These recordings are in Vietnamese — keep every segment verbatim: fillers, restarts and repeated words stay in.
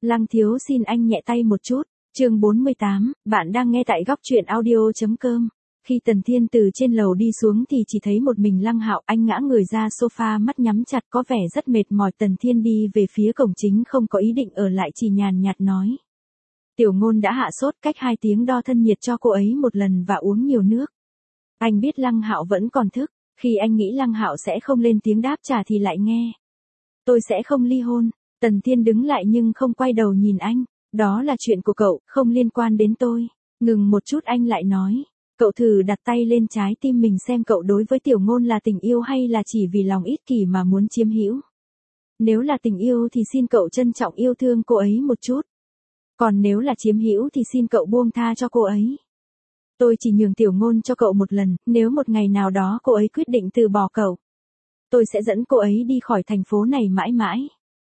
Lăng thiếu xin anh nhẹ tay một chút. Chương bốn mươi tám, bạn đang nghe tại góc truyện audio chấm com. Khi Tần Thiên từ trên lầu đi xuống thì chỉ thấy một mình Lăng Hạo, anh ngã người ra sofa, mắt nhắm chặt có vẻ rất mệt mỏi. Tần Thiên đi về phía cổng chính không có ý định ở lại, chỉ nhàn nhạt nói. Tiểu Ngôn đã hạ sốt, cách hai tiếng đo thân nhiệt cho cô ấy một lần và uống nhiều nước. Anh biết Lăng Hạo vẫn còn thức, khi anh nghĩ Lăng Hạo sẽ không lên tiếng đáp trả thì lại nghe. Tôi sẽ không ly hôn. Tần Thiên đứng lại nhưng không quay đầu nhìn anh. Đó là chuyện của cậu, không liên quan đến tôi. Ngừng một chút anh lại nói. Cậu thử đặt tay lên trái tim mình xem cậu đối với Tiểu Ngôn là tình yêu hay là chỉ vì lòng ích kỷ mà muốn chiếm hữu. Nếu là tình yêu thì xin cậu trân trọng yêu thương cô ấy một chút. Còn nếu là chiếm hữu thì xin cậu buông tha cho cô ấy. Tôi chỉ nhường Tiểu Ngôn cho cậu một lần, nếu một ngày nào đó cô ấy quyết định từ bỏ cậu, tôi sẽ dẫn cô ấy đi khỏi thành phố này mãi mãi.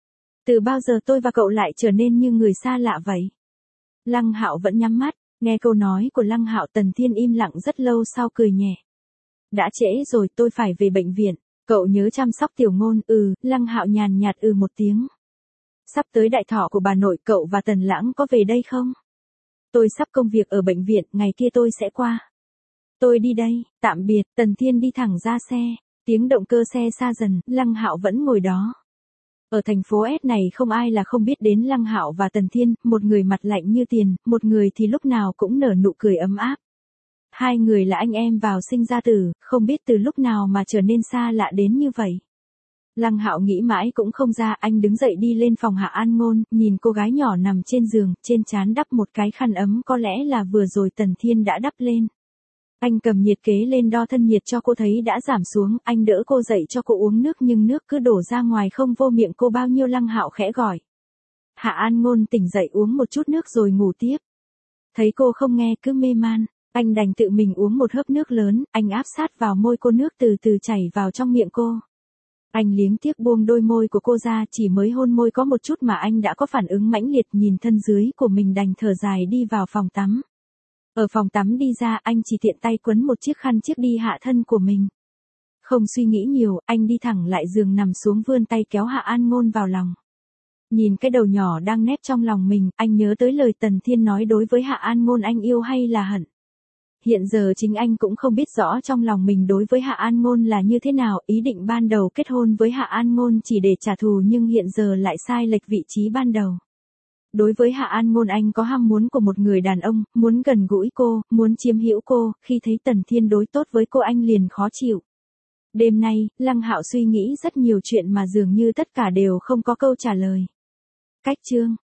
Từ bao giờ tôi và cậu lại trở nên như người xa lạ vậy? Lăng Hạo vẫn nhắm mắt, nghe câu nói của Lăng Hạo, Tần Thiên im lặng rất lâu sau cười nhẹ. Đã trễ rồi, tôi phải về bệnh viện, cậu nhớ chăm sóc Tiểu Ngôn. Ừ, Lăng Hạo nhàn nhạt ừ một tiếng. Sắp tới đại thọ của bà nội, cậu và Tần Lãng có về đây không? Tôi sắp công việc ở bệnh viện, ngày kia tôi sẽ qua. Tôi đi đây, tạm biệt. Tần Thiên đi thẳng ra xe, tiếng động cơ xe xa dần, Lăng Hạo vẫn ngồi đó. Ở thành phố S này không ai là không biết đến Lăng Hạo và Tần Thiên, một người mặt lạnh như tiền, một người thì lúc nào cũng nở nụ cười ấm áp. Hai người là anh em vào sinh ra tử, không biết từ lúc nào mà trở nên xa lạ đến như vậy. Lăng Hạo nghĩ mãi cũng không ra, anh đứng dậy đi lên phòng Hạ An Ngôn, nhìn cô gái nhỏ nằm trên giường, trên trán đắp một cái khăn ấm, có lẽ là vừa rồi Tần Thiên đã đắp lên. Anh cầm nhiệt kế lên đo thân nhiệt cho cô thấy đã giảm xuống, anh đỡ cô dậy cho cô uống nước nhưng nước cứ đổ ra ngoài không vô miệng cô bao nhiêu. Lăng Hạo khẽ gọi. Hạ An Ngôn tỉnh dậy uống một chút nước rồi ngủ tiếp. Thấy cô không nghe cứ mê man, anh đành tự mình uống một hớp nước lớn, anh áp sát vào môi cô, nước từ từ chảy vào trong miệng cô. Anh liếng tiếc buông đôi môi của cô ra, chỉ mới hôn môi có một chút mà anh đã có phản ứng mãnh liệt, nhìn thân dưới của mình đành thở dài đi vào phòng tắm. Ở phòng tắm đi ra, anh chỉ tiện tay quấn một chiếc khăn chiếc đi hạ thân của mình. Không suy nghĩ nhiều, anh đi thẳng lại giường nằm xuống, vươn tay kéo Hạ An Ngôn vào lòng. Nhìn cái đầu nhỏ đang nép trong lòng mình, anh nhớ tới lời Tần Thiên nói đối với Hạ An Ngôn, anh yêu hay là hận. Hiện giờ chính anh cũng không biết rõ trong lòng mình đối với Hạ An Ngôn là như thế nào, ý định ban đầu kết hôn với Hạ An Ngôn chỉ để trả thù nhưng hiện giờ lại sai lệch vị trí ban đầu. Đối với Hạ An Ngôn anh có ham muốn của một người đàn ông, muốn gần gũi cô, muốn chiếm hữu cô, khi thấy Tần Thiên đối tốt với cô anh liền khó chịu. Đêm nay, Lăng Hạo suy nghĩ rất nhiều chuyện mà dường như tất cả đều không có câu trả lời. Cách chương